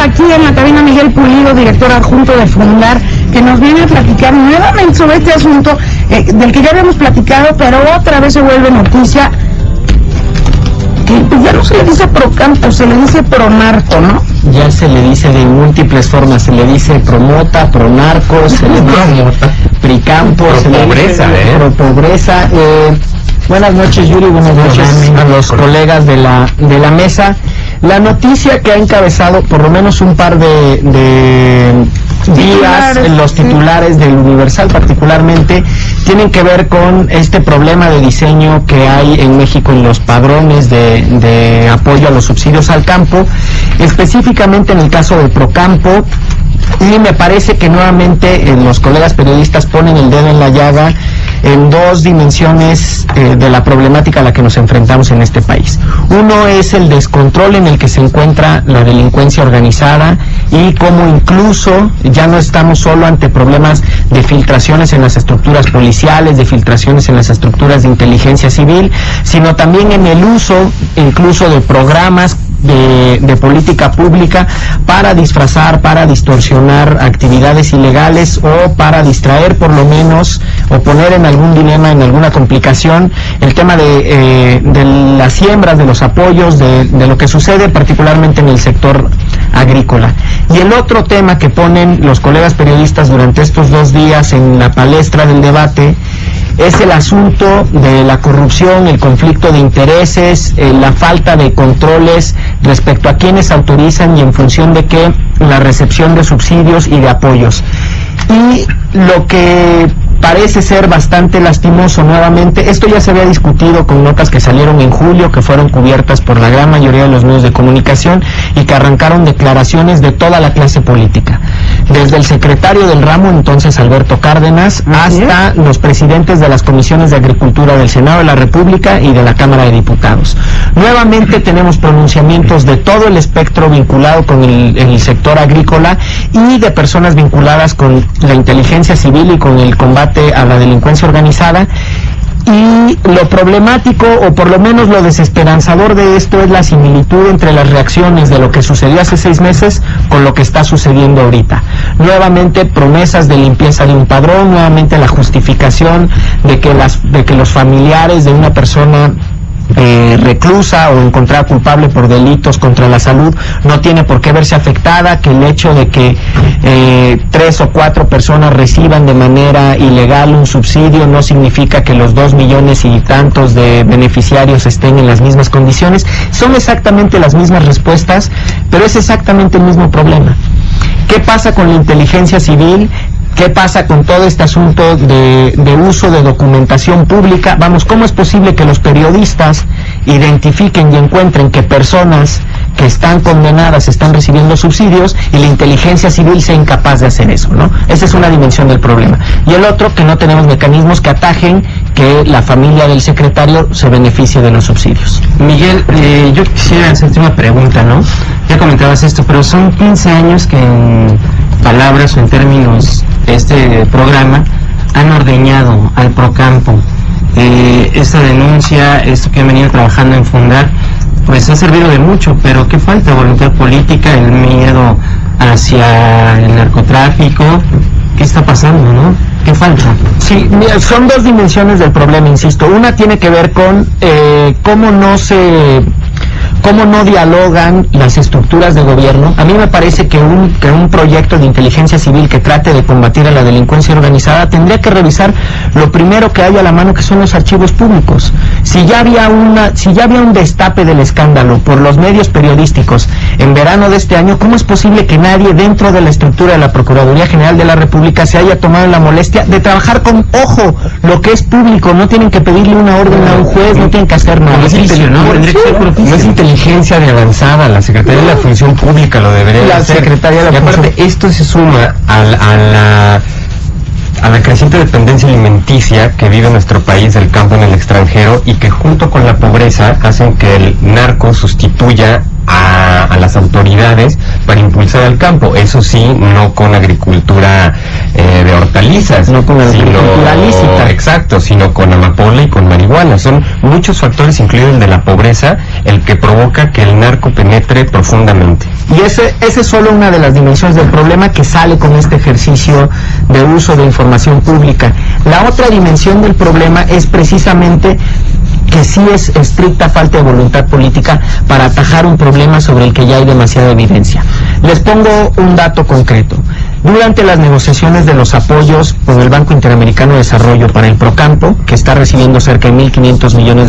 aquí en la cabina Miguel Pulido, director adjunto de Fundar, que nos viene a platicar nuevamente sobre este asunto del que ya habíamos platicado, pero otra vez se vuelve noticia, que pues ya no se le dice Procampo, se le dice Pronarco, ¿no? Ya se le dice de múltiples formas, se le dice Promota, Pronarco, se le dice Pricampo, se le dice Propobreza. Buenas noches, Yuri, buenas noches a los colegas de la mesa. La noticia que ha encabezado por lo menos un par de días, los titulares del Universal particularmente, tienen que ver con este problema de diseño que hay en México en los padrones de apoyo a los subsidios al campo, específicamente en el caso de Procampo. Y me parece que nuevamente los colegas periodistas ponen el dedo en la llaga en dos dimensiones de la problemática a la que nos enfrentamos en este país. Uno es el descontrol en el que se encuentra la delincuencia organizada y cómo incluso ya no estamos solo ante problemas de filtraciones en las estructuras policiales, de filtraciones en las estructuras de inteligencia civil, sino también en el uso incluso de programas de política pública para disfrazar, para distorsionar actividades ilegales o para distraer por lo menos o poner en algún dilema, en alguna complicación el tema de las siembras, de los apoyos, de lo que sucede particularmente en el sector agrícola. Y el otro tema que ponen los colegas periodistas durante estos 2 días en la palestra del debate es el asunto de la corrupción, el conflicto de intereses, la falta de controles respecto a quienes autorizan y en función de qué la recepción de subsidios y de apoyos. Y lo que parece ser bastante lastimoso nuevamente, esto ya se había discutido con notas que salieron en julio, que fueron cubiertas por la gran mayoría de los medios de comunicación y que arrancaron declaraciones de toda la clase política, desde el secretario del ramo, entonces Alberto Cárdenas, hasta los presidentes de las comisiones de Agricultura del Senado de la República y de la Cámara de Diputados. Nuevamente tenemos pronunciamientos de todo el espectro vinculado con el sector agrícola y de personas vinculadas con la inteligencia civil y con el combate a la delincuencia organizada. Y lo problemático, o por lo menos lo desesperanzador de esto, es la similitud entre las reacciones de lo que sucedió hace 6 meses con lo que está sucediendo ahorita. Nuevamente promesas de limpieza de un padrón, nuevamente la justificación de que los familiares de una persona reclusa o encontrada culpable por delitos contra la salud no tiene por qué verse afectada, que el hecho de que 3 o 4 personas reciban de manera ilegal un subsidio no significa que los 2 millones y tantos de beneficiarios estén en las mismas condiciones. Son exactamente las mismas respuestas, pero es exactamente el mismo problema. ¿Qué pasa con la inteligencia civil? ¿Qué pasa con todo este asunto de uso de documentación pública? Vamos, ¿cómo es posible que los periodistas identifiquen y encuentren que personas que están condenadas están recibiendo subsidios y la inteligencia civil sea incapaz de hacer eso, ¿no? Esa es una dimensión del problema. Y el otro, que no tenemos mecanismos que atajen que la familia del secretario se beneficie de los subsidios. Miguel, yo quisiera hacerte una pregunta, ¿no? Ya comentabas esto, pero son 15 años que en palabras o en términos de este programa han ordeñado al Procampo. Esta denuncia, esto que han venido trabajando en Fundar, pues ha servido de mucho, pero ¿qué falta? Voluntad política, el miedo hacia el narcotráfico. ¿Qué está pasando, no? ¿Qué falta? Sí, mira, son 2 dimensiones del problema, insisto. Una tiene que ver con cómo no dialogan las estructuras de gobierno. A mí me parece que un proyecto de inteligencia civil que trate de combatir a la delincuencia organizada tendría que revisar lo primero que hay a la mano, que son los archivos públicos. Si ya había un destape del escándalo por los medios periodísticos en verano de este año, ¿cómo es posible que nadie dentro de la estructura de la Procuraduría General de la República se haya tomado la molestia de trabajar con ojo lo que es público? No tienen que pedirle una orden a un juez, no tienen que hacer nada. No es inteligencia de avanzada, la Secretaría de la Función Pública lo debería hacer. Secretaría de la Función. Aparte, esto se suma a la creciente dependencia alimenticia que vive nuestro país del campo en el extranjero y que junto con la pobreza hacen que el narco sustituya a las autoridades para impulsar al campo, eso sí, no con agricultura de hortalizas, no con agricultura lícita, exacto, sino con amapola y con marihuana. Son muchos factores, incluido el de la pobreza, el que provoca que el narco penetre profundamente. Y ese es solo una de las dimensiones del problema que sale con este ejercicio de uso de información pública. La otra dimensión del problema es precisamente que sí es estricta falta de voluntad política para atajar un problema sobre el que ya hay demasiada evidencia. Les pongo un dato concreto. Durante las negociaciones de los apoyos con el Banco Interamericano de Desarrollo para el Procampo, que está recibiendo cerca de $1.500 millones,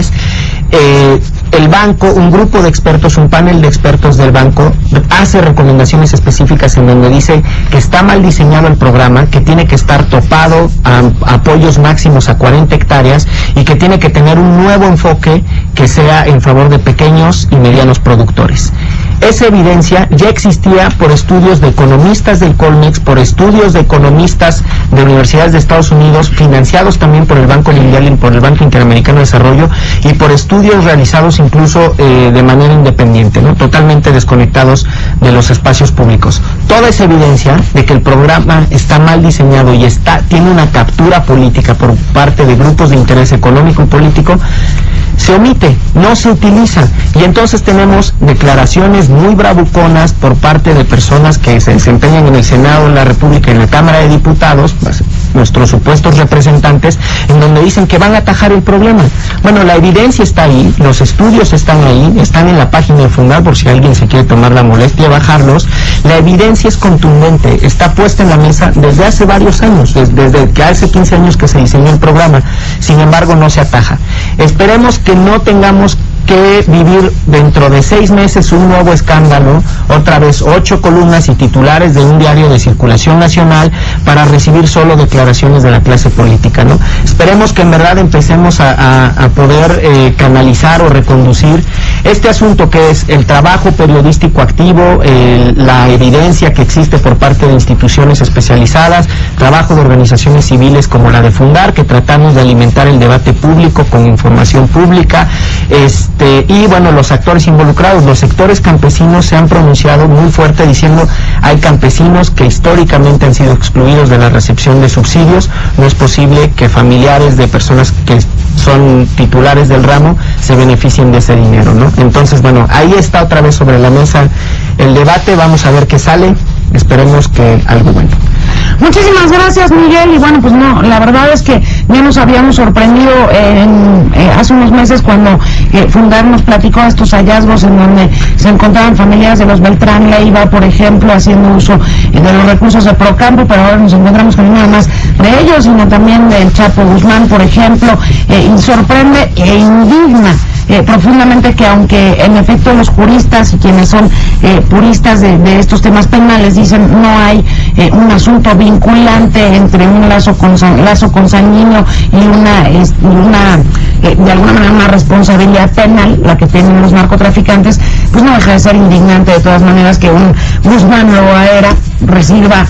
el banco, un grupo de expertos, un panel de expertos del banco, hace recomendaciones específicas en donde dice que está mal diseñado el programa, que tiene que estar topado a apoyos máximos a 40 hectáreas y que tiene que tener un nuevo enfoque que sea en favor de pequeños y medianos productores. Esa evidencia ya existía por estudios de economistas del Colmex, por estudios de economistas de universidades de Estados Unidos, financiados también por el Banco Mundial y por el Banco Interamericano de Desarrollo, y por estudios realizados incluso de manera independiente, ¿no? Totalmente desconectados de los espacios públicos. Toda esa evidencia de que el programa está mal diseñado y tiene una captura política por parte de grupos de interés económico y político, se omite, no se utiliza, y entonces tenemos declaraciones muy bravuconas por parte de personas que se desempeñan en el Senado de la República y en la Cámara de Diputados, pues, nuestros supuestos representantes, en donde dicen que van a atajar el problema. Bueno, la evidencia está ahí, los estudios están ahí, están en la página de Fundar por si alguien se quiere tomar la molestia de bajarlos. La evidencia es contundente, está puesta en la mesa desde hace varios años, desde que hace 15 años que se diseñó el programa, sin embargo no se ataja. Esperemos que no tengamos que vivir dentro de 6 meses un nuevo escándalo, otra vez 8 columnas y titulares de un diario de circulación nacional para recibir solo declaraciones de la clase política, ¿no? Esperemos que en verdad empecemos a poder canalizar o reconducir este asunto, que es el trabajo periodístico activo, la evidencia que existe por parte de instituciones especializadas, trabajo de organizaciones civiles como la de Fundar, que tratamos de alimentar el debate público con información pública, y bueno, los actores involucrados, los sectores campesinos se han pronunciado muy fuerte diciendo hay campesinos que históricamente han sido excluidos de la recepción de subsidios, no es posible que familiares de personas que son titulares del ramo se beneficien de ese dinero, ¿no? Entonces, bueno, ahí está otra vez sobre la mesa el debate, vamos a ver qué sale, esperemos que algo bueno. Muchísimas gracias, Miguel, y bueno, pues no, la verdad es que ya nos habíamos sorprendido hace unos meses cuando Fundar nos platicó estos hallazgos en donde se encontraban familiares de los Beltrán Leiva, por ejemplo, haciendo uso de los recursos de Procampo, pero ahora nos encontramos con nada más de ellos, sino también del Chapo Guzmán, por ejemplo, y sorprende e indigna profundamente que, aunque en efecto los juristas y quienes son puristas de estos temas penales dicen no hay un asunto vinculante entre un lazo consanguíneo y una de alguna manera una responsabilidad penal, la que tienen los narcotraficantes, pues no deja de ser indignante de todas maneras que un Guzmán Loaera reciba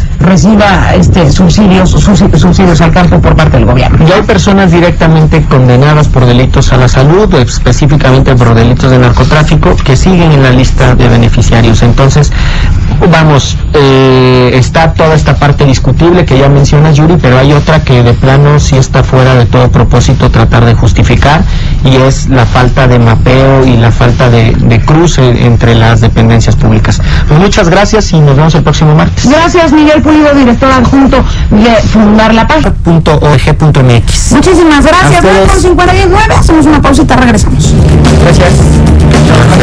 subsidios al campo por parte del gobierno. Ya hay personas directamente condenadas por delitos a la salud, específicamente por delitos de narcotráfico, que siguen en la lista de beneficiarios. Entonces, vamos, está toda esta parte discutible que ya mencionas, Yuri, pero hay otra que de plano sí está fuera de todo propósito tratar de justificar, y es la falta de mapeo y la falta de cruce entre las dependencias públicas. Pues muchas gracias y nos vemos el próximo martes. Gracias, Miguel Pulido, director adjunto de Fundar la Paz. .org.mx. Muchísimas gracias. 9:59, hacemos una pausita, regresamos. Gracias.